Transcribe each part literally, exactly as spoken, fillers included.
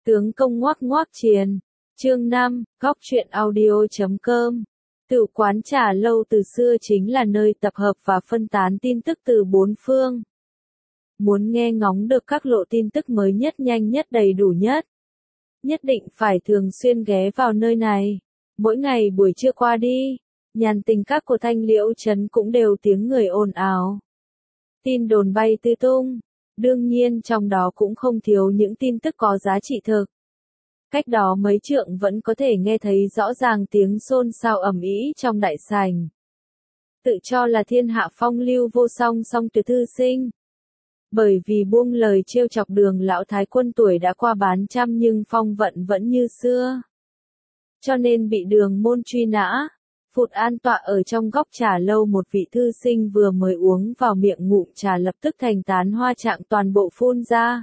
Tướng công ngoác ngoác triền. Chương năm, góc truyện audio chấm com. Tự quán trà lâu từ xưa chính là nơi tập hợp và phân tán tin tức từ bốn phương. Muốn nghe ngóng được các lộ tin tức mới nhất, nhanh nhất, đầy đủ nhất, nhất định phải thường xuyên ghé vào nơi này. Mỗi ngày buổi trưa qua đi, nhàn tình các của Thanh Liễu trấn cũng đều tiếng người ồn ào. Tin đồn bay tứ tung, đương nhiên trong đó cũng không thiếu những tin tức có giá trị thực. Cách đó mấy trượng vẫn có thể nghe thấy rõ ràng tiếng xôn xao ầm ĩ trong đại sảnh. Tự cho là thiên hạ phong lưu vô song song tuyệt thư sinh. Bởi vì buông lời trêu chọc Đường lão thái quân tuổi đã qua bán trăm nhưng phong vận vẫn như xưa. Cho nên bị Đường môn truy nã. Phụt an tọa ở trong góc trà lâu, một vị thư sinh vừa mới uống vào miệng ngụm trà lập tức thành tán hoa trạng toàn bộ phun ra.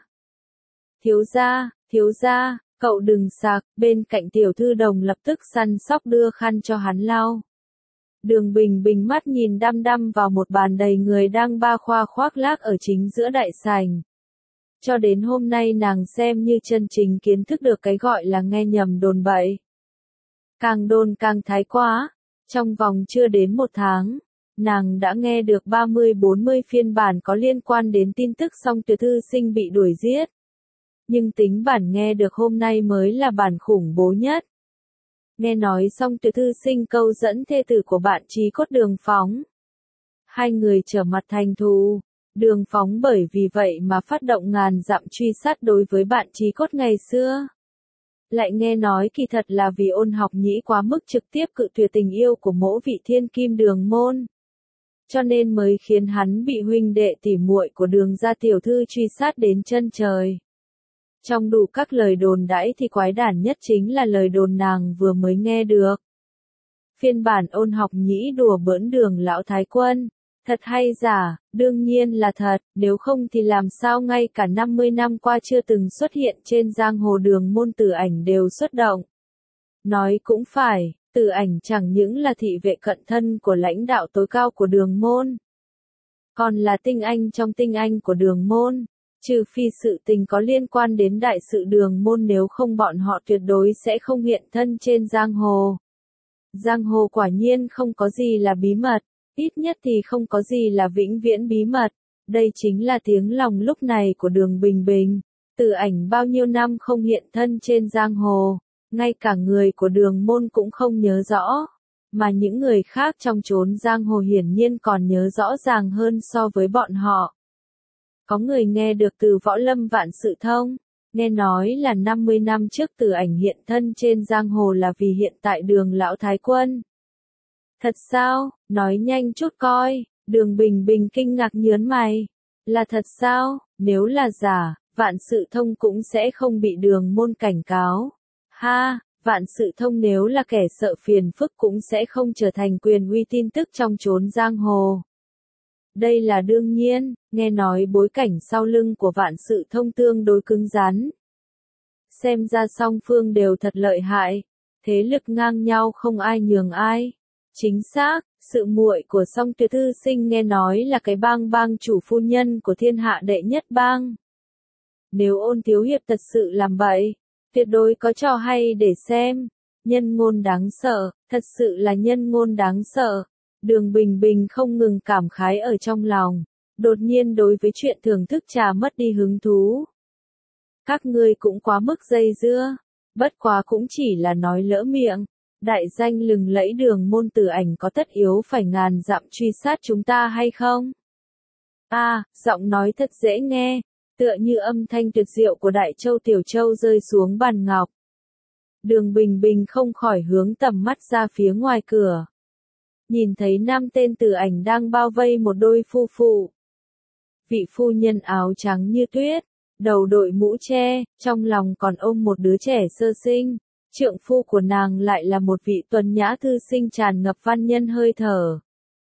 Thiếu gia, thiếu gia, cậu đừng sặc. Bên cạnh tiểu thư đồng lập tức săn sóc đưa khăn cho hắn lau. Đường Bình Bình mắt nhìn đăm đăm vào một bàn đầy người đang ba khoa khoác lác ở chính giữa đại sảnh. Cho đến hôm nay nàng xem như chân chính kiến thức được cái gọi là nghe nhầm đồn bậy. Càng đồn càng thái quá. Trong vòng chưa đến một tháng, nàng đã nghe được ba mươi bốn mươi phiên bản có liên quan đến tin tức song tuyệt thư sinh bị đuổi giết. Nhưng tính bản nghe được hôm nay mới là bản khủng bố nhất. Nghe nói song tuyệt thư sinh câu dẫn thê tử của bạn Trí Cốt Đường Phóng. Hai người trở mặt thành thù. Đường Phóng bởi vì vậy mà phát động ngàn dặm truy sát đối với bạn Trí Cốt ngày xưa. Lại nghe nói kỳ thật là vì Ôn Học Nhĩ quá mức trực tiếp cự tuyệt tình yêu của mỗ vị thiên kim Đường môn. Cho nên mới khiến hắn bị huynh đệ tỉ muội của Đường gia tiểu thư truy sát đến chân trời. Trong đủ các lời đồn đãi thì quái đản nhất chính là lời đồn nàng vừa mới nghe được. Phiên bản Ôn Học Nhĩ đùa bỡn Đường lão thái quân. Thật hay giả? Đương nhiên là thật, nếu không thì làm sao ngay cả năm mươi năm qua chưa từng xuất hiện trên giang hồ Đường môn Tử Ảnh đều xuất động. Nói cũng phải, Tử Ảnh chẳng những là thị vệ cận thân của lãnh đạo tối cao của Đường môn, còn là tinh anh trong tinh anh của Đường môn. Trừ phi sự tình có liên quan đến đại sự Đường môn, nếu không bọn họ tuyệt đối sẽ không hiện thân trên giang hồ. Giang hồ quả nhiên không có gì là bí mật. Ít nhất thì không có gì là vĩnh viễn bí mật. Đây chính là tiếng lòng lúc này của Đường Bình Bình. Tử Ảnh bao nhiêu năm không hiện thân trên giang hồ, ngay cả người của Đường môn cũng không nhớ rõ. Mà những người khác trong chốn giang hồ hiển nhiên còn nhớ rõ ràng hơn so với bọn họ. Có người nghe được từ Võ Lâm Vạn Sự Thông. Nghe nói là năm mươi năm trước Tử Ảnh hiện thân trên giang hồ là vì hiện tại Đường lão thái quân. Thật sao? Nói nhanh chút coi. Đường Bình Bình kinh ngạc nhớn mày. Là thật sao? Nếu là giả, Vạn Sự Thông cũng sẽ không bị Đường môn cảnh cáo. Ha, Vạn Sự Thông nếu là kẻ sợ phiền phức cũng sẽ không trở thành quyền uy tin tức trong chốn giang hồ. Đây là đương nhiên, nghe nói bối cảnh sau lưng của Vạn Sự Thông tương đối cứng rắn. Xem ra song phương đều thật lợi hại, thế lực ngang nhau không ai nhường ai. Chính xác, sự muội của song tuyệt thư sinh nghe nói là cái bang bang chủ phu nhân của thiên hạ đệ nhất bang. Nếu Ôn thiếu hiệp thật sự làm bậy, tuyệt đối có trò hay để xem. Nhân ngôn đáng sợ, thật sự là nhân ngôn đáng sợ. Đường Bình Bình không ngừng cảm khái ở trong lòng, đột nhiên đối với chuyện thưởng thức trà mất đi hứng thú. Các ngươi cũng quá mức dây dưa, bất quá cũng chỉ là nói lỡ miệng. Đại danh lừng lẫy Đường môn Tử Ảnh có tất yếu phải ngàn dặm truy sát chúng ta hay không? À, giọng nói thật dễ nghe, tựa như âm thanh tuyệt diệu của Đại Châu Tiểu Châu rơi xuống bàn ngọc. Đường Bình Bình không khỏi hướng tầm mắt ra phía ngoài cửa. Nhìn thấy năm tên Tử Ảnh đang bao vây một đôi phu phụ. Vị phu nhân áo trắng như tuyết, đầu đội mũ che, trong lòng còn ôm một đứa trẻ sơ sinh. Trượng phu của nàng lại là một vị tuấn nhã thư sinh tràn ngập văn nhân hơi thở.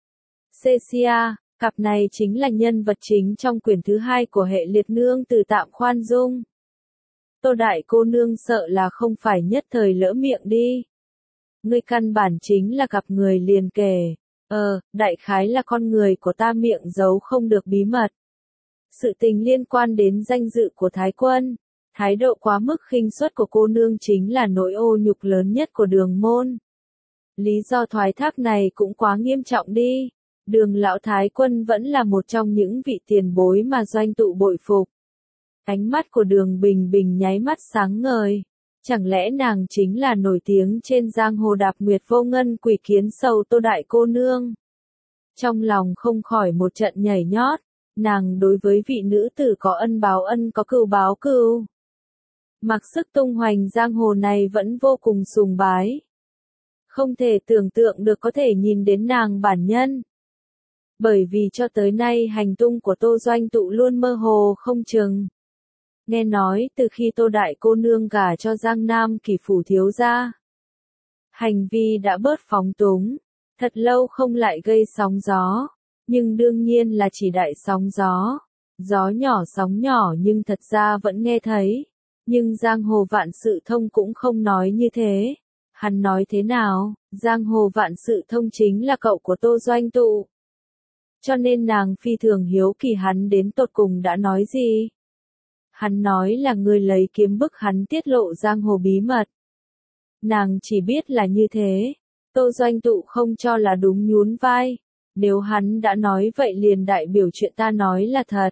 Cecia, cặp này chính là nhân vật chính trong quyển thứ hai của hệ liệt nương từ Tạm Khoan Dung. Tô đại cô nương sợ là không phải nhất thời lỡ miệng đi. Ngươi căn bản chính là gặp người liền kề. Ờ, đại khái là con người của ta miệng giấu không được bí mật. Sự tình liên quan đến danh dự của Thái quân. Thái độ quá mức khinh suất của cô nương chính là nỗi ô nhục lớn nhất của đường môn. Lý do thoái thác này cũng quá nghiêm trọng đi. Đường lão thái quân vẫn là một trong những vị tiền bối mà doanh tụ bội phục. Ánh mắt của đường bình bình nháy mắt sáng ngời. Chẳng lẽ nàng chính là nổi tiếng trên giang hồ đạp nguyệt vô ngân quỷ kiến sầu Tô đại cô nương? Trong lòng không khỏi một trận nhảy nhót, nàng đối với vị nữ tử có ân báo ân có cừu báo cừu. Mặc sức tung hoành giang hồ này vẫn vô cùng sùng bái. Không thể tưởng tượng được có thể nhìn đến nàng bản nhân. Bởi vì cho tới nay hành tung của Tô Doanh Tụ luôn mơ hồ không chừng. Nghe nói từ khi Tô đại cô nương gả cho Giang Nam Kỷ phủ thiếu gia, hành vi đã bớt phóng túng, thật lâu không lại gây sóng gió, nhưng đương nhiên là chỉ đại sóng gió, gió nhỏ sóng nhỏ nhưng thật ra vẫn nghe thấy, nhưng giang hồ vạn sự thông cũng không nói như thế. Hắn nói thế nào, giang hồ vạn sự thông chính là cậu của Tô Doanh Tụ. Cho nên nàng phi thường hiếu kỳ hắn đến tột cùng đã nói gì. Hắn nói là người lấy kiếm bức hắn tiết lộ giang hồ bí mật. Nàng chỉ biết là như thế. Tô Doanh Tụ không cho là đúng nhún vai. Nếu hắn đã nói vậy liền đại biểu chuyện ta nói là thật.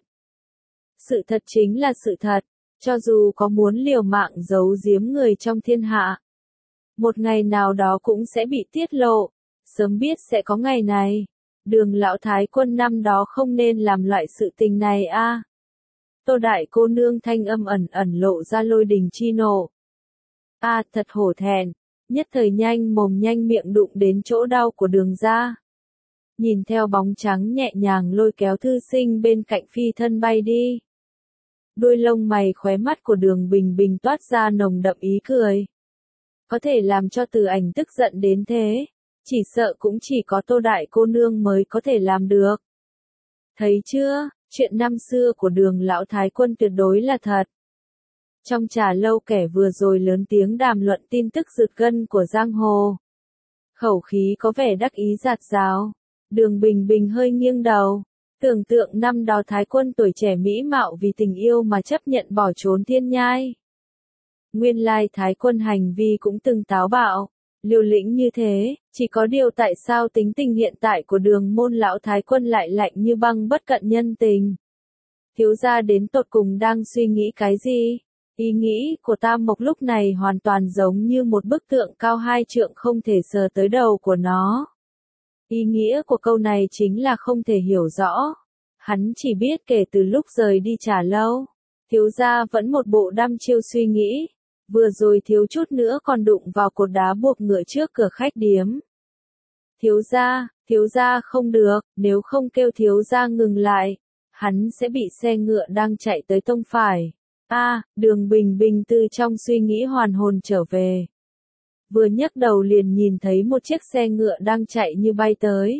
Sự thật chính là sự thật. Cho dù có muốn liều mạng giấu giếm người trong thiên hạ, một ngày nào đó cũng sẽ bị tiết lộ. Sớm biết sẽ có ngày này. Đường lão thái quân năm đó không nên làm loại sự tình này a. À. Tô đại cô nương thanh âm ẩn ẩn lộ ra lôi đình chi nộ. A à, thật hổ thẹn, nhất thời nhanh mồm nhanh miệng đụng đến chỗ đau của đường ra. Nhìn theo bóng trắng nhẹ nhàng lôi kéo thư sinh bên cạnh phi thân bay đi. Đuôi lông mày khóe mắt của đường bình bình toát ra nồng đậm ý cười. Có thể làm cho Từ Ảnh tức giận đến thế, chỉ sợ cũng chỉ có Tô đại cô nương mới có thể làm được. Thấy chưa, chuyện năm xưa của đường lão thái quân tuyệt đối là thật. Trong trà lâu kẻ vừa rồi lớn tiếng đàm luận tin tức rực gân của giang hồ. Khẩu khí có vẻ đắc ý rạt rào. Đường bình bình hơi nghiêng đầu. Tưởng tượng năm đó thái quân tuổi trẻ mỹ mạo vì tình yêu mà chấp nhận bỏ trốn thiên nhai. Nguyên lai thái quân hành vi cũng từng táo bạo, liều lĩnh như thế, chỉ có điều tại sao tính tình hiện tại của đường môn lão thái quân lại lạnh như băng bất cận nhân tình. Thiếu gia đến tột cùng đang suy nghĩ cái gì? Ý nghĩ của Tam Mộc lúc này hoàn toàn giống như một bức tượng cao hai trượng không thể sờ tới đầu của nó. Ý nghĩa của câu này chính là không thể hiểu rõ. Hắn chỉ biết kể từ lúc rời đi trà lâu, thiếu gia vẫn một bộ đăm chiêu suy nghĩ. Vừa rồi thiếu chút nữa còn đụng vào cột đá buộc ngựa trước cửa khách điếm. Thiếu gia, thiếu gia không được, nếu không kêu thiếu gia ngừng lại, hắn sẽ bị xe ngựa đang chạy tới tông phải. A, à, đường bình bình từ trong suy nghĩ hoàn hồn trở về. Vừa nhấc đầu liền nhìn thấy một chiếc xe ngựa đang chạy như bay tới.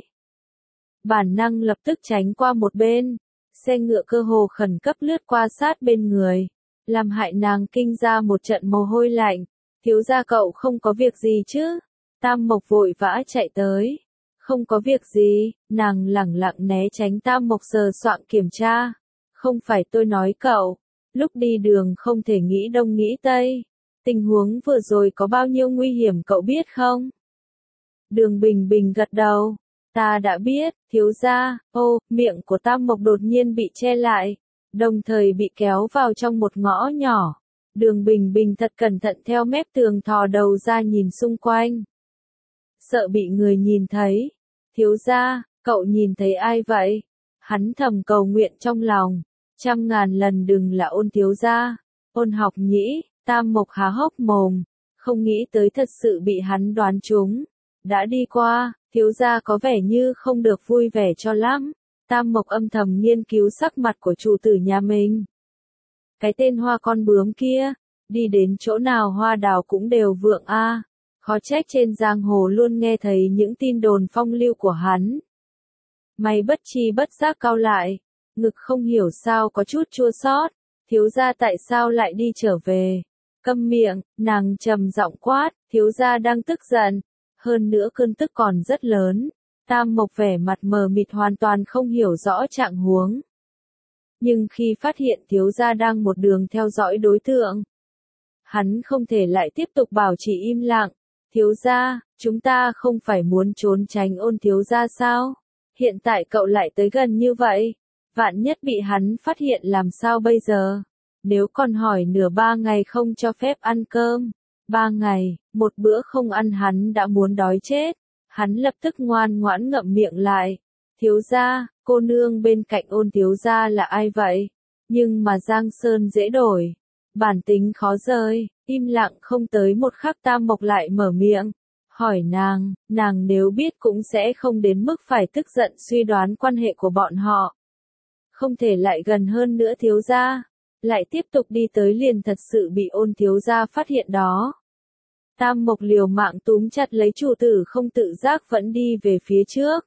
Bản năng lập tức tránh qua một bên, xe ngựa cơ hồ khẩn cấp lướt qua sát bên người. Làm hại nàng kinh ra một trận mồ hôi lạnh. Thiếu gia cậu không có việc gì chứ? Tam Mộc vội vã chạy tới. Không có việc gì, nàng lẳng lặng né tránh Tam Mộc sờ soạng kiểm tra. Không phải tôi nói cậu, lúc đi đường không thể nghĩ đông nghĩ tây. Tình huống vừa rồi có bao nhiêu nguy hiểm cậu biết không? Đường bình bình gật đầu. Ta đã biết, thiếu gia. Ô, miệng của Tam Mộc đột nhiên bị che lại. Đồng thời bị kéo vào trong một ngõ nhỏ. Đường bình bình thật cẩn thận theo mép tường thò đầu ra nhìn xung quanh. Sợ bị người nhìn thấy. Thiếu gia, cậu nhìn thấy ai vậy? Hắn thầm cầu nguyện trong lòng. Trăm ngàn lần đừng là Ôn thiếu gia. Ôn Học Nhĩ, Tam Mộc há hốc mồm. Không nghĩ tới thật sự bị hắn đoán trúng. Đã đi qua, thiếu gia có vẻ như không được vui vẻ cho lắm. Tam Mộc âm thầm nghiên cứu sắc mặt của chủ tử nhà mình. Cái tên hoa con bướm kia, đi đến chỗ nào hoa đào cũng đều vượng a. À. Khó trách trên giang hồ luôn nghe thấy những tin đồn phong lưu của hắn. Mày bất chi bất giác cau lại, ngực không hiểu sao có chút chua xót. Thiếu gia tại sao lại đi trở về? Câm miệng, nàng trầm giọng quát, thiếu gia đang tức giận, hơn nữa cơn tức còn rất lớn. Tam Mộc vẻ mặt mờ mịt hoàn toàn không hiểu rõ trạng huống. Nhưng khi phát hiện thiếu gia đang một đường theo dõi đối tượng, hắn không thể lại tiếp tục bảo trì im lặng. Thiếu gia, chúng ta không phải muốn trốn tránh Ôn thiếu gia sao? Hiện tại cậu lại tới gần như vậy, vạn nhất bị hắn phát hiện làm sao bây giờ? Nếu còn hỏi nửa ba ngày không cho phép ăn cơm, ba ngày, một bữa không ăn hắn đã muốn đói chết. Hắn lập tức ngoan ngoãn ngậm miệng lại. Thiếu gia, cô nương bên cạnh Ôn thiếu gia là ai vậy? Nhưng mà Giang Sơn dễ đổi, bản tính khó rời. Im lặng không tới một khắc Tam Mộc lại mở miệng, hỏi nàng, nàng nếu biết cũng sẽ không đến mức phải tức giận suy đoán quan hệ của bọn họ. Không thể lại gần hơn nữa thiếu gia, lại tiếp tục đi tới liền thật sự bị Ôn thiếu gia phát hiện đó. Tam Mộc liều mạng túm chặt lấy chủ tử không tự giác vẫn đi về phía trước.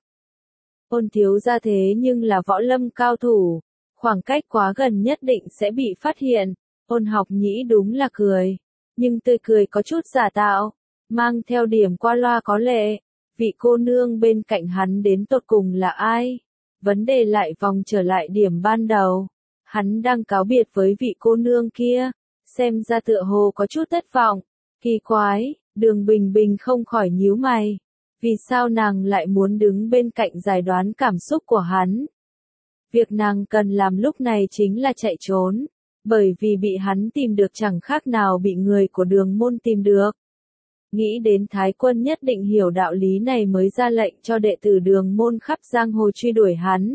Ôn thiếu gia thế nhưng là võ lâm cao thủ, khoảng cách quá gần nhất định sẽ bị phát hiện. Ôn Học Nhĩ đúng là cười, nhưng tươi cười có chút giả tạo, mang theo điểm qua loa có lệ. Vị cô nương bên cạnh hắn đến tột cùng là ai? Vấn đề lại vòng trở lại điểm ban đầu. Hắn đang cáo biệt với vị cô nương kia, xem ra tựa hồ có chút thất vọng. Kỳ quái, Đường Bình Bình không khỏi nhíu mày. Vì sao nàng lại muốn đứng bên cạnh giải đoán cảm xúc của hắn? Việc nàng cần làm lúc này chính là chạy trốn, bởi vì bị hắn tìm được chẳng khác nào bị người của Đường môn tìm được. Nghĩ đến Thái Quân nhất định hiểu đạo lý này mới ra lệnh cho đệ tử Đường môn khắp giang hồ truy đuổi hắn.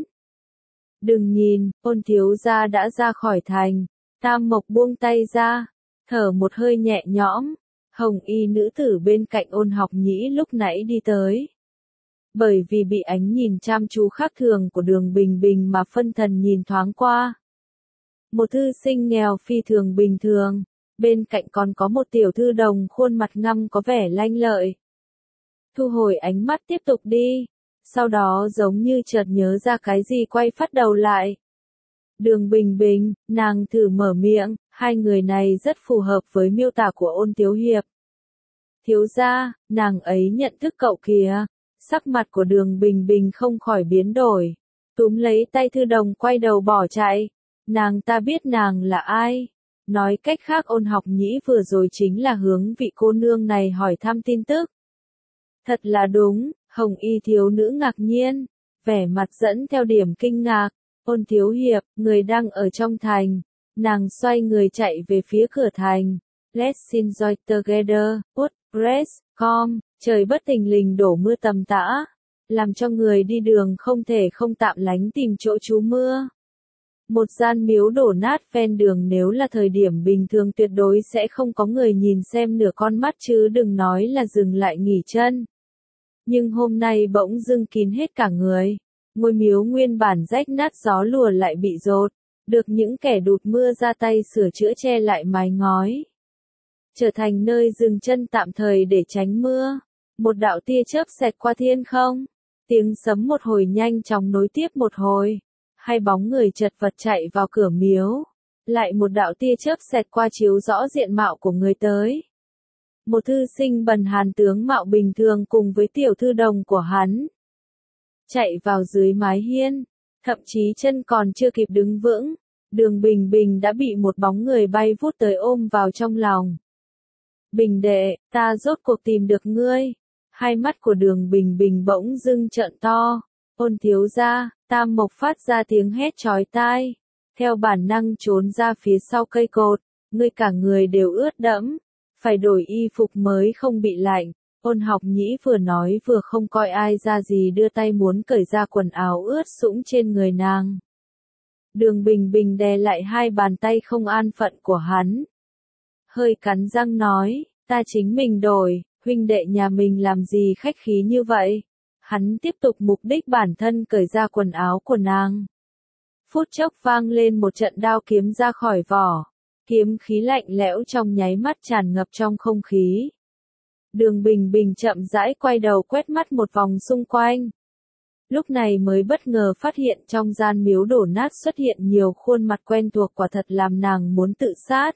Đừng nhìn, Ôn thiếu gia đã ra khỏi thành. Tam Mộc buông tay ra, thở một hơi nhẹ nhõm. Hồng y nữ tử bên cạnh Ôn Học Nhĩ lúc nãy đi tới. Bởi vì bị ánh nhìn chăm chú khác thường của Đường Bình Bình mà phân thần nhìn thoáng qua. Một thư sinh nghèo phi thường bình thường, bên cạnh còn có một tiểu thư đồng khuôn mặt ngăm có vẻ lanh lợi. Thu hồi ánh mắt tiếp tục đi, sau đó giống như chợt nhớ ra cái gì quay phát đầu lại. Đường Bình Bình, nàng thử mở miệng, hai người này rất phù hợp với miêu tả của Ôn thiếu hiệp. Thiếu gia, nàng ấy nhận thức cậu kìa. Sắc mặt của Đường Bình Bình không khỏi biến đổi, túm lấy tay thư đồng quay đầu bỏ chạy. Nàng ta biết nàng là ai. Nói cách khác Ôn Học Nhĩ vừa rồi chính là hướng vị cô nương này hỏi thăm tin tức. Thật là đúng, hồng y thiếu nữ ngạc nhiên, vẻ mặt dẫn theo điểm kinh ngạc. Ôn thiếu hiệp, người đang ở trong thành. Nàng xoay người chạy về phía cửa thành. Let's enjoy together, WordPress chấm com, trời bất thình lình đổ mưa tầm tã, làm cho người đi đường không thể không tạm lánh tìm chỗ trú mưa. Một gian miếu đổ nát ven đường nếu là thời điểm bình thường tuyệt đối sẽ không có người nhìn xem nửa con mắt chứ đừng nói là dừng lại nghỉ chân. Nhưng hôm nay bỗng dưng kín hết cả người. Ngôi miếu nguyên bản rách nát gió lùa lại bị dột, được những kẻ đụt mưa ra tay sửa chữa che lại mái ngói. Trở thành nơi dừng chân tạm thời để tránh mưa. Một đạo tia chớp xẹt qua thiên không. Tiếng sấm một hồi nhanh chóng nối tiếp một hồi. Hai bóng người chật vật chạy vào cửa miếu. Lại một đạo tia chớp xẹt qua chiếu rõ diện mạo của người tới. Một thư sinh bần hàn tướng mạo bình thường cùng với tiểu thư đồng của hắn. Chạy vào dưới mái hiên. Thậm chí chân còn chưa kịp đứng vững. Đường Bình Bình đã bị một bóng người bay vút tới ôm vào trong lòng. Bình đệ, ta rốt cuộc tìm được ngươi. Hai mắt của Đường Bình Bình bỗng dưng trợn to. Ôn thiếu gia, Tam Mộc phát ra tiếng hét chói tai. Theo bản năng trốn ra phía sau cây cột. Ngươi cả người đều ướt đẫm. Phải đổi y phục mới không bị lạnh. Ôn Học Nhĩ vừa nói vừa không coi ai ra gì đưa tay muốn cởi ra quần áo ướt sũng trên người nàng. Đường Bình Bình đè lại hai bàn tay không an phận của hắn. Hơi cắn răng nói, ta chính mình đổi, huynh đệ nhà mình làm gì khách khí như vậy. Hắn tiếp tục mục đích bản thân cởi ra quần áo của nàng. Phút chốc vang lên một trận đao kiếm ra khỏi vỏ. Kiếm khí lạnh lẽo trong nháy mắt tràn ngập trong không khí. Đường Bình Bình chậm rãi quay đầu quét mắt một vòng xung quanh. Lúc này mới bất ngờ phát hiện trong gian miếu đổ nát xuất hiện nhiều khuôn mặt quen thuộc quả thật làm nàng muốn tự sát.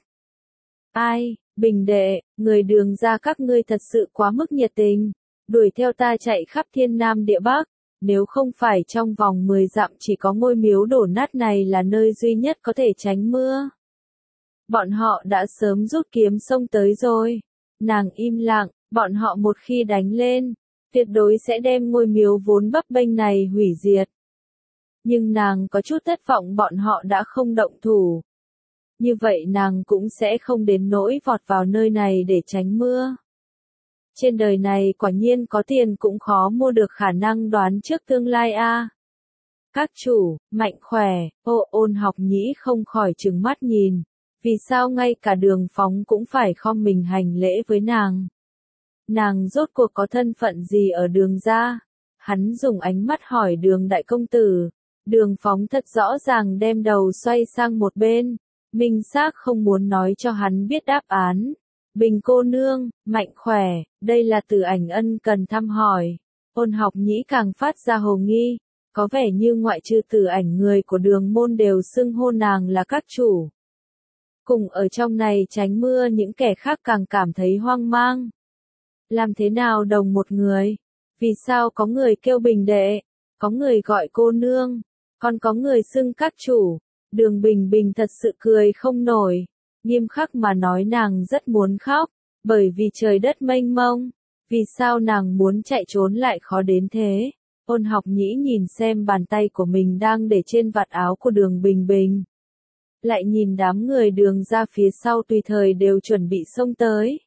Ai, Bình đệ, người Đường ra các ngươi thật sự quá mức nhiệt tình, đuổi theo ta chạy khắp thiên nam địa bắc, Nếu không phải trong vòng mười dặm chỉ có ngôi miếu đổ nát này là nơi duy nhất có thể tránh mưa, bọn họ đã sớm rút kiếm xông tới rồi. Nàng im lặng, bọn họ một khi đánh lên, tuyệt đối sẽ đem ngôi miếu vốn bấp bênh này hủy diệt. Nhưng nàng có chút thất vọng bọn họ đã không động thủ. Như vậy nàng cũng sẽ không đến nỗi vọt vào nơi này để tránh mưa. Trên đời này quả nhiên có tiền cũng khó mua được khả năng đoán trước tương lai a. À. Các chủ, mạnh khỏe, ô Ôn Học Nhĩ không khỏi trừng mắt nhìn. Vì sao ngay cả Đường Phóng cũng phải khom mình hành lễ với nàng? Nàng rốt cuộc có thân phận gì ở Đường gia? Hắn dùng ánh mắt hỏi Đường đại công tử. Đường Phóng thật rõ ràng đem đầu xoay sang một bên. Minh xác không muốn nói cho hắn biết đáp án. Bình cô nương, mạnh khỏe, đây là Từ Ảnh ân cần thăm hỏi. Ôn Học Nhĩ càng phát ra hồ nghi. Có vẻ như ngoại trừ Từ Ảnh người của Đường môn đều xưng hô nàng là các chủ. Cùng ở trong này tránh mưa những kẻ khác càng cảm thấy hoang mang. Làm thế nào đồng một người? Vì sao có người kêu Bình đệ, có người gọi cô nương, còn có người xưng các chủ? Đường Bình Bình thật sự cười không nổi. Nghiêm khắc mà nói nàng rất muốn khóc, bởi vì trời đất mênh mông. Vì sao nàng muốn chạy trốn lại khó đến thế? Ôn Học Nhĩ nhìn xem bàn tay của mình đang để trên vạt áo của Đường Bình Bình. Lại nhìn đám người Đường ra phía sau tùy thời đều chuẩn bị xông tới.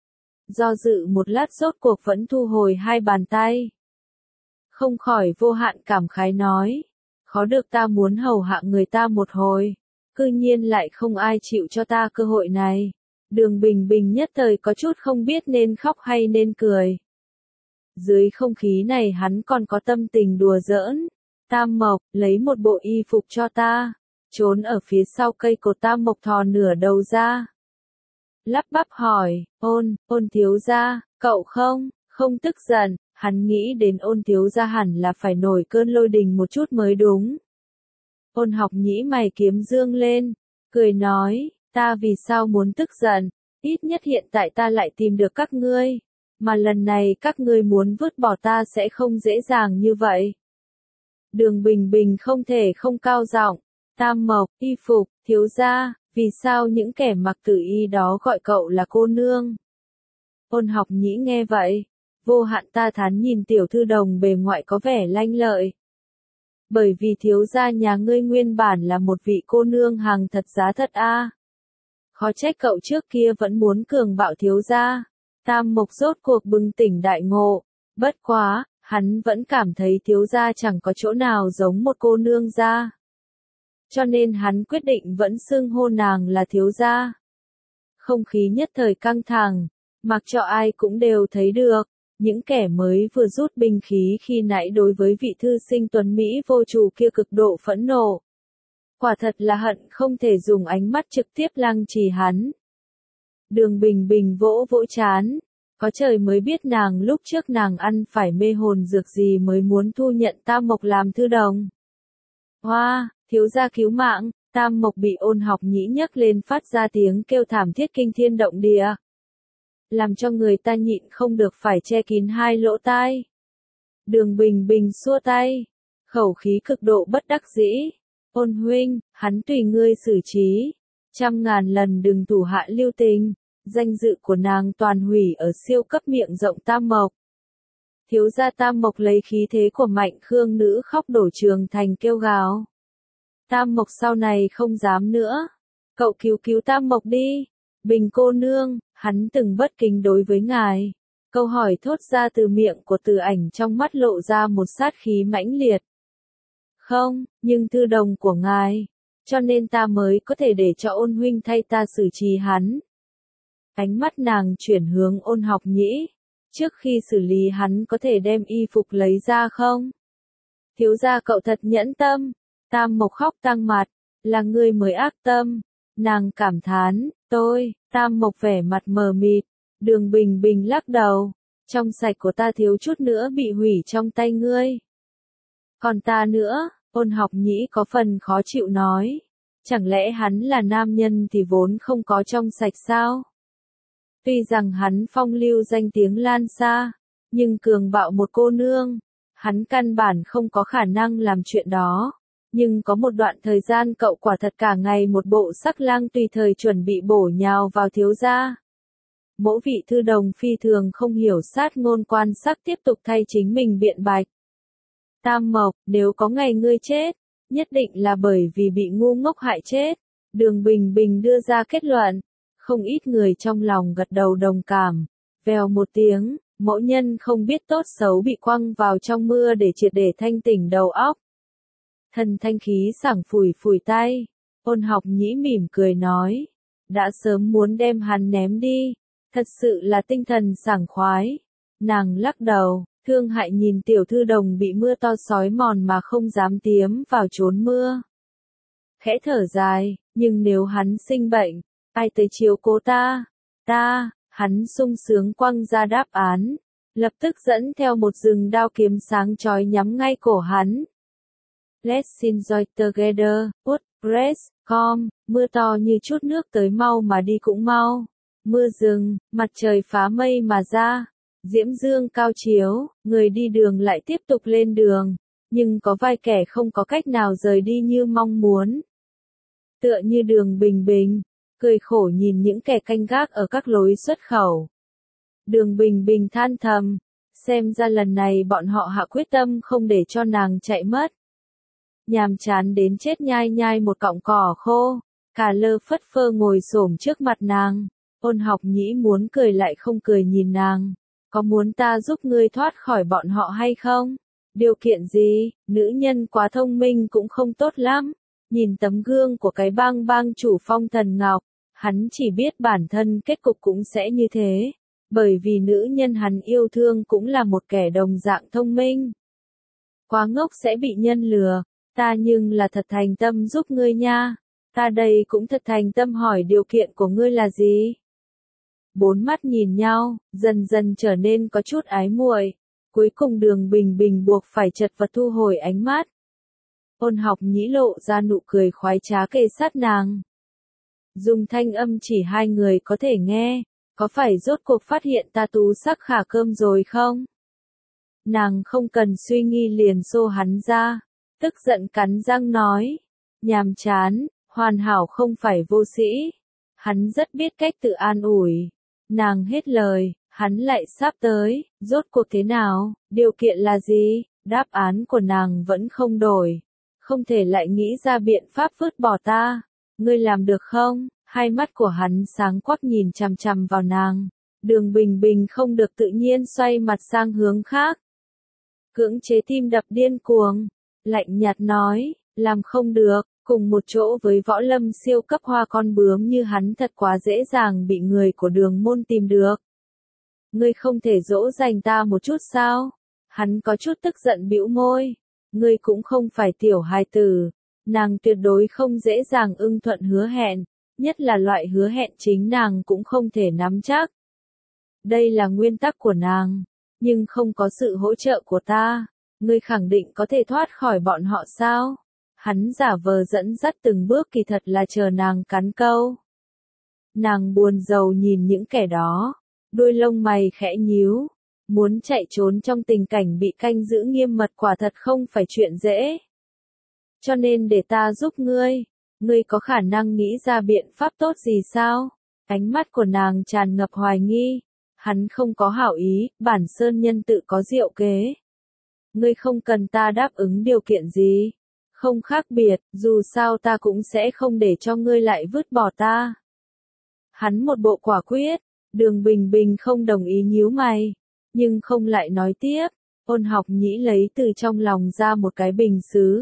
Do dự một lát rốt cuộc vẫn thu hồi hai bàn tay. Không khỏi vô hạn cảm khái nói. Khó được ta muốn hầu hạ người ta một hồi. Cư nhiên lại không ai chịu cho ta cơ hội này. Đường Bình Bình nhất thời có chút không biết nên khóc hay nên cười. Dưới không khí này hắn còn có tâm tình đùa giỡn. Tam Mộc, lấy một bộ y phục cho ta. Trốn ở phía sau cây cột Tam Mộc thò nửa đầu ra. Lắp bắp hỏi, ôn, ôn thiếu gia, cậu không, không tức giận, hắn nghĩ đến ôn thiếu gia hẳn là phải nổi cơn lôi đình một chút mới đúng. Ôn Học Nhĩ mày kiếm dương lên, cười nói, ta vì sao muốn tức giận, ít nhất hiện tại ta lại tìm được các ngươi, mà lần này các ngươi muốn vứt bỏ ta sẽ không dễ dàng như vậy. Đường Bình Bình không thể không cao giọng, Tam Mộc, y phục, thiếu gia, vì sao những kẻ mặc tử y đó gọi cậu là cô nương? Ôn Học Nhĩ nghe vậy, vô hạn ta thán nhìn tiểu thư đồng bề ngoại có vẻ lanh lợi. Bởi vì thiếu gia nhà ngươi nguyên bản là một vị cô nương hàng thật giá thật a. À. Khó trách cậu trước kia vẫn muốn cường bạo thiếu gia. Tam Mộc rốt cuộc bừng tỉnh đại ngộ, bất quá, hắn vẫn cảm thấy thiếu gia chẳng có chỗ nào giống một cô nương gia. Cho nên hắn quyết định vẫn xưng hô nàng là thiếu gia. Không khí nhất thời căng thẳng, mặc cho ai cũng đều thấy được, những kẻ mới vừa rút binh khí khi nãy đối với vị thư sinh tuấn Mỹ vô chủ kia cực độ phẫn nộ. Quả thật là hận không thể dùng ánh mắt trực tiếp lăng trì hắn. Đường Bình Bình vỗ vỗ chán, có trời mới biết nàng lúc trước nàng ăn phải mê hồn dược gì mới muốn thu nhận Tam Mộc làm thư đồng. Hoa! Thiếu gia cứu mạng, Tam Mộc bị Ôn Học Nhĩ nhấc lên phát ra tiếng kêu thảm thiết kinh thiên động địa. Làm cho người ta nhịn không được phải che kín hai lỗ tai. Đường Bình Bình xua tay, khẩu khí cực độ bất đắc dĩ. Ôn huynh, hắn tùy ngươi xử trí. Trăm ngàn lần đừng thủ hạ lưu tình, danh dự của nàng toàn hủy ở siêu cấp miệng rộng Tam Mộc. Thiếu gia Tam Mộc lấy khí thế của Mạnh Khương nữ khóc đổ trường thành kêu gào. Tam Mộc sau này không dám nữa. Cậu cứu cứu Tam Mộc đi. Bình cô nương, hắn từng bất kính đối với ngài. Câu hỏi thốt ra từ miệng của Từ Ảnh trong mắt lộ ra một sát khí mãnh liệt. Không, nhưng thư đồng của ngài. Cho nên ta mới có thể để cho Ôn huynh thay ta xử trí hắn. Ánh mắt nàng chuyển hướng Ôn Học Nhĩ. Trước khi xử lý hắn có thể đem y phục lấy ra không? Thiếu gia cậu thật nhẫn tâm. Tam Mộc khóc tăng mặt, là ngươi mới ác tâm. Nàng cảm thán, tôi, Tam Mộc vẻ mặt mờ mịt. Đường Bình Bình lắc đầu, trong sạch của ta thiếu chút nữa bị hủy trong tay ngươi. Còn ta nữa, Ôn Học Nhĩ có phần khó chịu nói. Chẳng lẽ hắn là nam nhân thì vốn không có trong sạch sao? Tuy rằng hắn phong lưu danh tiếng lan xa, nhưng cường bạo một cô nương, Hắn căn bản không có khả năng làm chuyện đó. Nhưng có một đoạn thời gian cậu quả thật cả ngày một bộ sắc lang tùy thời chuẩn bị bổ nhào vào thiếu gia. Mỗ vị thư đồng phi thường không hiểu sát ngôn quan sắc tiếp tục thay chính mình biện bạch. Tam Mộc, nếu có ngày ngươi chết, nhất định là bởi vì bị ngu ngốc hại chết. Đường Bình Bình đưa ra kết luận. Không ít người trong lòng gật đầu đồng cảm. Vèo một tiếng, mẫu nhân không biết tốt xấu bị quăng vào trong mưa để triệt để thanh tỉnh đầu óc. Thần thanh khí sảng phủi phủi tay. Ôn Học Nhĩ mỉm cười nói. Đã sớm muốn đem hắn ném đi. Thật sự là tinh thần sảng khoái. Nàng lắc đầu, thương hại nhìn tiểu thư đồng bị mưa to sói mòn mà không dám tiếm vào trốn mưa. Khẽ thở dài, nhưng nếu hắn sinh bệnh, ai tới chiếu cố ta? Ta, hắn sung sướng quăng ra đáp án, lập tức dẫn theo một rừng đao kiếm sáng chói nhắm ngay cổ hắn. Let's enjoy together, WordPress chấm com, mưa to như chút nước tới mau mà đi cũng mau. Mưa dừng, mặt trời phá mây mà ra, diễm dương cao chiếu, người đi đường lại tiếp tục lên đường, nhưng có vài kẻ không có cách nào rời đi như mong muốn. Tựa như Đường Bình Bình, cười khổ nhìn những kẻ canh gác ở các lối xuất khẩu. Đường Bình Bình than thầm, xem ra lần này bọn họ hạ quyết tâm không để cho nàng chạy mất. Nhàm chán đến chết nhai nhai một cọng cỏ khô, Cà Lơ phất phơ ngồi xổm trước mặt nàng. Ôn Học Nhĩ muốn cười lại không cười nhìn nàng. Có muốn ta giúp ngươi thoát khỏi bọn họ hay không? Điều kiện gì? Nữ nhân quá thông minh cũng không tốt lắm. Nhìn tấm gương của cái bang bang chủ Phong Thần Ngọc, hắn chỉ biết bản thân kết cục cũng sẽ như thế. Bởi vì nữ nhân hắn yêu thương cũng là một kẻ đồng dạng thông minh. Quá ngốc sẽ bị nhân lừa. Ta nhưng là thật thành tâm giúp ngươi nha. Ta đây cũng thật thành tâm hỏi điều kiện của ngươi là gì? Bốn mắt nhìn nhau, dần dần trở nên có chút ái muội. Cuối cùng Đường Bình Bình buộc phải chật vật thu hồi ánh mắt. Ôn Học Nhĩ lộ ra nụ cười khoái trá kề sát nàng. Dùng thanh âm chỉ hai người có thể nghe, có phải rốt cuộc phát hiện ta tú sắc khả cơm rồi không? Nàng không cần suy nghĩ liền xô hắn ra, tức giận cắn răng nói. Nhàm chán, hoàn hảo không phải vô sĩ. Hắn rất biết cách tự an ủi. Nàng hết lời, hắn lại sắp tới, rốt cuộc thế nào, điều kiện là gì? Đáp án của nàng vẫn không đổi. Không thể lại nghĩ ra biện pháp vứt bỏ ta. Ngươi làm được không? Hai mắt của hắn sáng quắc nhìn chằm chằm vào nàng. Đường Bình Bình không được tự nhiên xoay mặt sang hướng khác. Cưỡng chế tim đập điên cuồng. Lạnh nhạt nói, làm không được, cùng một chỗ với võ lâm siêu cấp hoa con bướm như hắn thật quá dễ dàng bị người của Đường môn tìm được. Ngươi không thể dỗ dành ta một chút sao? Hắn có chút tức giận bĩu môi. Ngươi cũng không phải tiểu hài tử. Nàng tuyệt đối không dễ dàng ưng thuận hứa hẹn, nhất là loại hứa hẹn chính nàng cũng không thể nắm chắc. Đây là nguyên tắc của nàng, nhưng không có sự hỗ trợ của ta. Ngươi khẳng định có thể thoát khỏi bọn họ sao? Hắn giả vờ dẫn dắt từng bước kỳ thật là chờ nàng cắn câu. Nàng buồn rầu nhìn những kẻ đó, đôi lông mày khẽ nhíu. Muốn chạy trốn trong tình cảnh bị canh giữ nghiêm mật quả thật không phải chuyện dễ. Cho nên để ta giúp ngươi, ngươi có khả năng nghĩ ra biện pháp tốt gì sao? Ánh mắt của nàng tràn ngập hoài nghi. Hắn không có hảo ý, bản sơn nhân tự có diệu kế. Ngươi không cần ta đáp ứng điều kiện gì. Không khác biệt, dù sao ta cũng sẽ không để cho ngươi lại vứt bỏ ta. Hắn một bộ quả quyết, Đường Bình Bình không đồng ý nhíu mày, nhưng không lại nói tiếp. Ôn Học Nhĩ lấy từ trong lòng ra một cái bình sứ.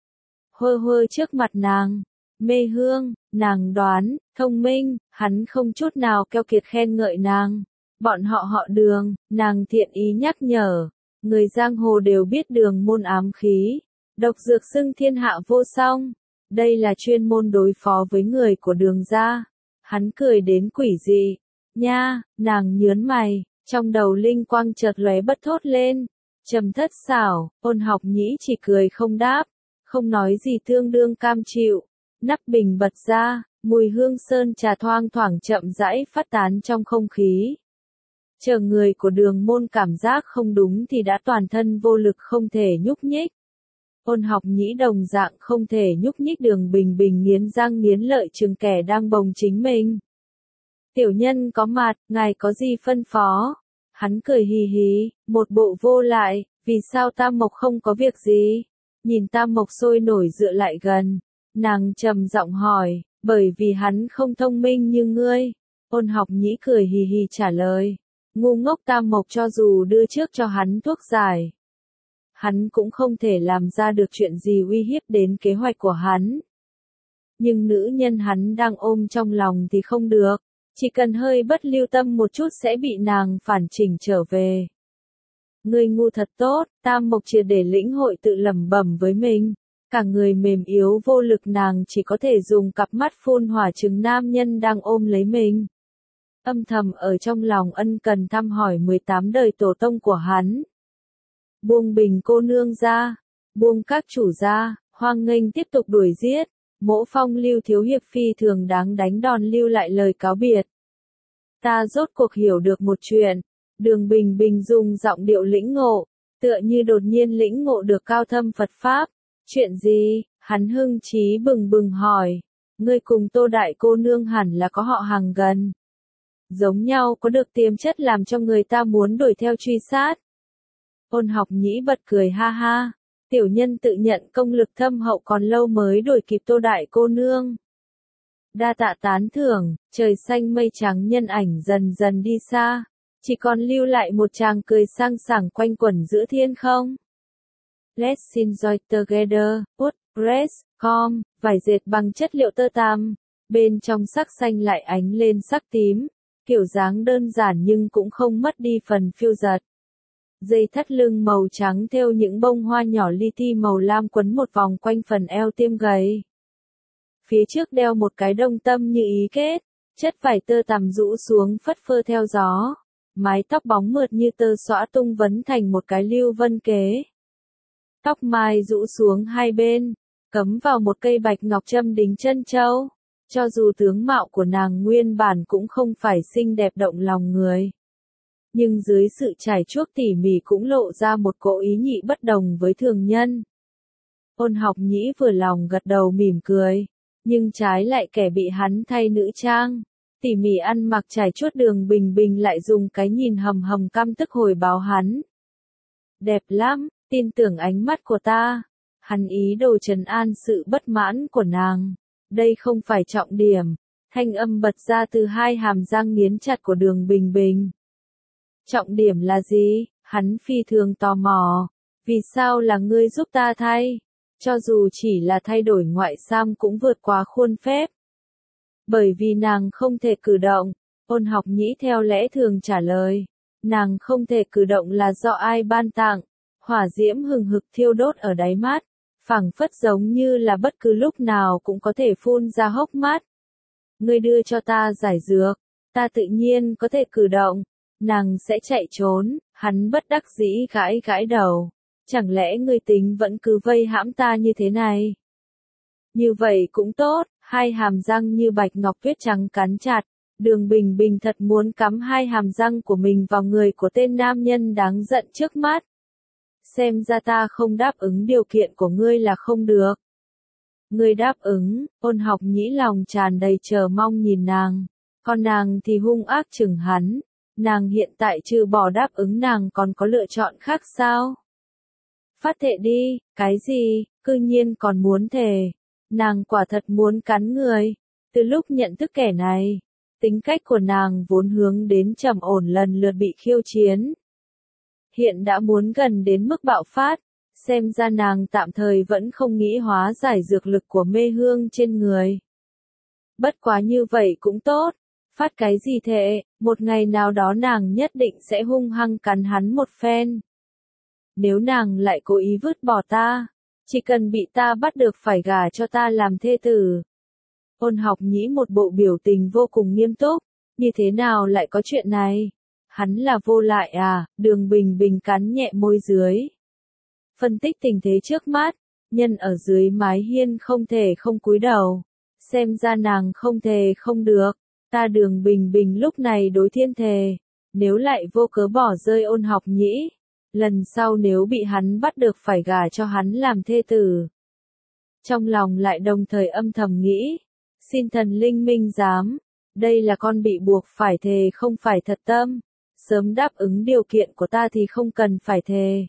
Hơ hơ trước mặt nàng, mê hương, nàng đoán, thông minh, hắn không chút nào keo kiệt khen ngợi nàng. Bọn họ họ Đường, nàng thiện ý nhắc nhở. Người giang hồ đều biết Đường môn ám khí. Độc dược xưng thiên hạ vô song. Đây là chuyên môn đối phó với người của Đường gia. Hắn cười đến quỷ dị. Nha, nàng nhớn mày, trong đầu linh quang chợt lóe bất thốt lên. Trầm thất xảo, Ôn Học Nhĩ chỉ cười không đáp, không nói gì tương đương cam chịu. Nắp bình bật ra, mùi hương sơn trà thoang thoảng chậm rãi phát tán trong không khí. Chờ người của Đường Môn cảm giác không đúng thì đã toàn thân vô lực không thể nhúc nhích. Ôn Học Nhĩ đồng dạng không thể nhúc nhích. Đường Bình Bình nghiến răng nghiến lợi chừng kẻ đang bồng chính mình. Tiểu nhân có mặt, ngài có gì phân phó? Hắn cười hì hì, một bộ vô lại, vì sao Tam Mộc không có việc gì? Nhìn Tam Mộc sôi nổi dựa lại gần, nàng trầm giọng hỏi, bởi vì hắn không thông minh như ngươi. Ôn Học Nhĩ cười hì hì trả lời, ngu ngốc. Tam Mộc cho dù đưa trước cho hắn thuốc giải, hắn cũng không thể làm ra được chuyện gì uy hiếp đến kế hoạch của hắn. Nhưng nữ nhân hắn đang ôm trong lòng thì không được, chỉ cần hơi bất lưu tâm một chút sẽ bị nàng phản chỉnh trở về. Ngươi ngu thật tốt. Tam Mộc triệt để lĩnh hội tự lẩm bẩm với mình, cả người mềm yếu vô lực, nàng chỉ có thể dùng cặp mắt phun hỏa trừng nam nhân đang ôm lấy mình. Âm thầm ở trong lòng ân cần thăm hỏi mười tám đời tổ tông của hắn. Buông Bình cô nương ra, buông các chủ ra, hoang nghênh tiếp tục đuổi giết. Mỗ Phong Lưu thiếu hiệp phi thường đáng đánh đòn lưu lại lời cáo biệt. Ta rốt cuộc hiểu được một chuyện. Đường Bình Bình dùng giọng điệu lĩnh ngộ, tựa như đột nhiên lĩnh ngộ được cao thâm Phật Pháp. Chuyện gì? Hắn hưng trí bừng bừng hỏi. Ngươi cùng Tô đại cô nương hẳn là có họ hàng gần. Giống nhau có được tiềm chất làm cho người ta muốn đuổi theo truy sát. Ôn Học Nhĩ bật cười ha ha. Tiểu nhân tự nhận công lực thâm hậu còn lâu mới đuổi kịp Tô đại cô nương. Đa tạ tán thưởng. Trời xanh mây trắng nhân ảnh dần dần đi xa. Chỉ còn lưu lại một chàng cười sang sảng quanh quẩn giữa thiên không. Let's enjoy together. WordPress chấm com. Vải dệt bằng chất liệu tơ tằm. Bên trong sắc xanh lại ánh lên sắc tím. Kiểu dáng đơn giản nhưng cũng không mất đi phần phiêu dật. Dây thắt lưng màu trắng thêu những bông hoa nhỏ li ti màu lam quấn một vòng quanh phần eo tiêm gầy. Phía trước đeo một cái đông tâm như ý kết, chất vải tơ tằm rũ xuống phất phơ theo gió. Mái tóc bóng mượt như tơ xõa tung vấn thành một cái lưu vân kế. Tóc mai rũ xuống hai bên, cấm vào một cây bạch ngọc châm đính chân châu. Cho dù tướng mạo của nàng nguyên bản cũng không phải xinh đẹp động lòng người, nhưng dưới sự trải chuốt tỉ mỉ cũng lộ ra một cỗ ý nhị bất đồng với thường nhân. Ôn Học Nhĩ vừa lòng gật đầu mỉm cười, nhưng trái lại kẻ bị hắn thay nữ trang, tỉ mỉ ăn mặc trải chuốt. Đường Bình Bình lại dùng cái nhìn hầm hầm căm tức hồi báo hắn. Đẹp lắm, tin tưởng ánh mắt của ta. Hắn ý đồ trấn an sự bất mãn của nàng. Đây không phải trọng điểm. Thanh âm bật ra từ hai hàm răng nghiến chặt của Đường Bình Bình. Trọng điểm là gì? Hắn phi thường tò mò. Vì sao là ngươi giúp ta thay? Cho dù chỉ là thay đổi ngoại sam cũng vượt quá khuôn phép. Bởi vì nàng không thể cử động. Ôn Học Nhĩ theo lẽ thường trả lời. Nàng không thể cử động là do ai ban tặng. Hỏa diễm hừng hực thiêu đốt ở đáy mắt, phảng phất giống như là bất cứ lúc nào cũng có thể phun ra hốc mắt. Ngươi đưa cho ta giải dược, ta tự nhiên có thể cử động. Nàng sẽ chạy trốn. Hắn bất đắc dĩ gãi gãi đầu. Chẳng lẽ ngươi tính vẫn cứ vây hãm ta như thế này? Như vậy cũng tốt. Hai hàm răng như bạch ngọc tuyết trắng cắn chặt. Đường Bình Bình thật muốn cắm hai hàm răng của mình vào người của tên nam nhân đáng giận trước mắt. Xem ra ta không đáp ứng điều kiện của ngươi là không được. Ngươi đáp ứng. Ôn Học Nhĩ lòng tràn đầy chờ mong nhìn nàng. Còn nàng thì hung ác chừng hắn. Nàng hiện tại trừ bỏ đáp ứng nàng còn có lựa chọn khác sao? Phát thệ đi. Cái gì? Cư nhiên còn muốn thề. Nàng quả thật muốn cắn người. Từ lúc nhận thức kẻ này, tính cách của nàng vốn hướng đến trầm ổn lần lượt bị khiêu chiến. Hiện đã muốn gần đến mức bạo phát, xem ra nàng tạm thời vẫn không nghĩ hóa giải dược lực của mê hương trên người. Bất quá như vậy cũng tốt, phát cái gì thệ, một ngày nào đó nàng nhất định sẽ hung hăng cắn hắn một phen. Nếu nàng lại cố ý vứt bỏ ta, chỉ cần bị ta bắt được phải gả cho ta làm thê tử. Ôn Học Nhĩ một bộ biểu tình vô cùng nghiêm túc, như thế nào lại có chuyện này? Hắn là vô lại à? Đường Bình Bình cắn nhẹ môi dưới. Phân tích tình thế trước mắt, nhân ở dưới mái hiên không thể không cúi đầu. Xem ra nàng không thề không được. Ta Đường Bình Bình lúc này đối thiên thề. nếu lại vô cớ bỏ rơi Ôn Học Nhĩ, lần sau nếu bị hắn bắt được phải gả cho hắn làm thê tử. Trong lòng lại đồng thời âm thầm nghĩ, xin thần linh minh giám, đây là con bị buộc phải thề không phải thật tâm, sớm đáp ứng điều kiện của ta thì không cần phải thề.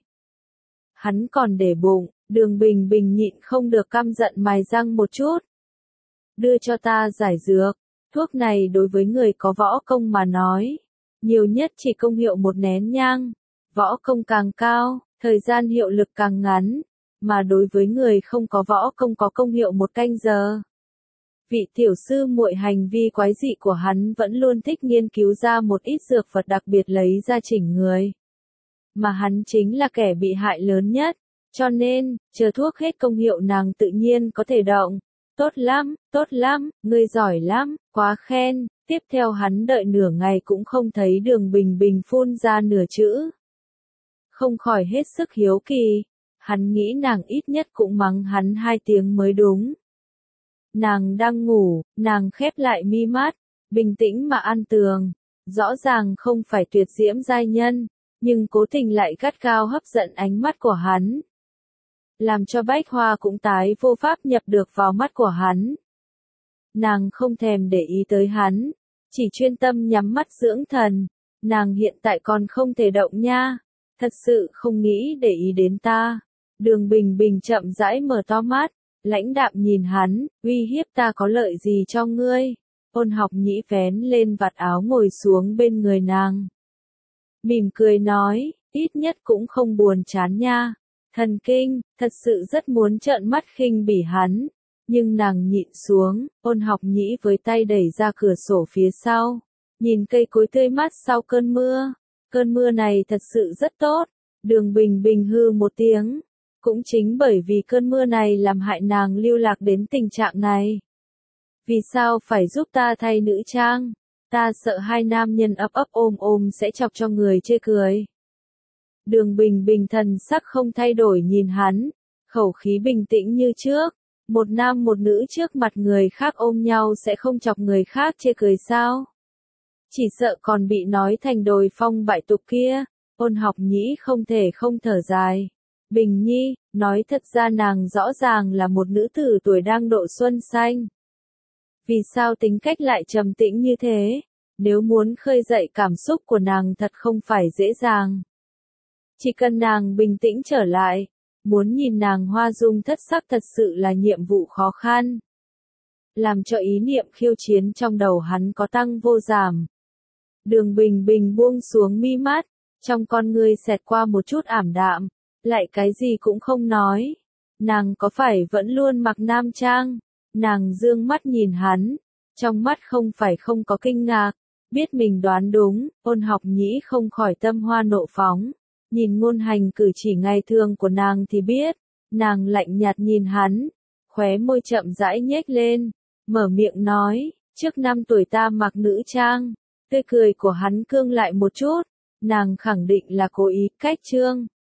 Hắn còn để bụng, Đường Bình Bình nhịn không được căm giận mài răng một chút. Đưa cho ta giải dược, thuốc này đối với người có võ công mà nói, nhiều nhất chỉ công hiệu một nén nhang, võ công càng cao, thời gian hiệu lực càng ngắn, mà đối với người không có võ công có công hiệu một canh giờ. Vị tiểu sư muội hành vi quái dị của hắn vẫn luôn thích nghiên cứu ra một ít dược vật đặc biệt lấy ra chỉnh người. Mà hắn chính là kẻ bị hại lớn nhất, cho nên, chờ thuốc hết công hiệu nàng tự nhiên có thể động. Tốt lắm, tốt lắm, ngươi giỏi lắm, quá khen. Tiếp theo hắn đợi nửa ngày cũng không thấy Đường Bình Bình phun ra nửa chữ. Không khỏi hết sức hiếu kỳ, hắn nghĩ nàng ít nhất cũng mắng hắn hai tiếng mới đúng. Nàng đang ngủ, nàng khép lại mi mắt, bình tĩnh mà ăn tường, rõ ràng không phải tuyệt diễm giai nhân, nhưng cố tình lại gắt gao hấp dẫn ánh mắt của hắn. Làm cho Bách Hoa cũng tái vô pháp nhập được vào mắt của hắn. Nàng không thèm để ý tới hắn, chỉ chuyên tâm nhắm mắt dưỡng thần, nàng hiện tại còn không thể động nha, thật sự không nghĩ để ý đến ta. Đường Bình Bình chậm rãi mở to mắt, lãnh đạm nhìn hắn, uy hiếp ta có lợi gì cho ngươi? Ôn Học Nhĩ vén lên vạt áo ngồi xuống bên người nàng. Mỉm cười nói, ít nhất cũng không buồn chán nha. Thần kinh, thật sự rất muốn trợn mắt khinh bỉ hắn, nhưng nàng nhịn xuống. Ôn Học Nhĩ với tay đẩy ra cửa sổ phía sau, nhìn cây cối tươi mát sau cơn mưa. Cơn mưa này thật sự rất tốt. Đường Bình Bình hư một tiếng. Cũng chính bởi vì cơn mưa này làm hại nàng lưu lạc đến tình trạng này. Vì sao phải giúp ta thay nữ trang? Ta sợ hai nam nhân ấp ấp ôm ôm sẽ chọc cho người chê cười. Đường Bình Bình thần sắc không thay đổi nhìn hắn, khẩu khí bình tĩnh như trước. Một nam một nữ trước mặt người khác ôm nhau sẽ không chọc người khác chê cười sao? Chỉ sợ còn bị nói thành đồi phong bại tục kia. Ôn Học Nhĩ không thể không thở dài. Bình Nhi, nói thật ra nàng rõ ràng là một nữ tử tuổi đang độ xuân xanh. Vì sao tính cách lại trầm tĩnh như thế? Nếu muốn khơi dậy cảm xúc của nàng thật không phải dễ dàng. Chỉ cần nàng bình tĩnh trở lại, muốn nhìn nàng hoa dung thất sắc thật sự là nhiệm vụ khó khăn. Làm cho ý niệm khiêu chiến trong đầu hắn có tăng vô giảm. Đường Bình Bình buông xuống mi mắt, trong con ngươi xẹt qua một chút ảm đạm, lại cái gì cũng không nói. Nàng có phải vẫn luôn mặc nam trang? Nàng dương mắt nhìn hắn, trong mắt không phải không có kinh ngạc, biết mình đoán đúng. Ôn Học Nhĩ không khỏi tâm hoa nộ phóng, nhìn ngôn hành cử chỉ ngày thường của nàng thì biết, nàng lạnh nhạt nhìn hắn, khóe môi chậm rãi nhếch lên, mở miệng nói, trước năm tuổi ta mặc nữ trang. Tươi cười của hắn cương lại một chút, nàng khẳng định là cố ý cách trương.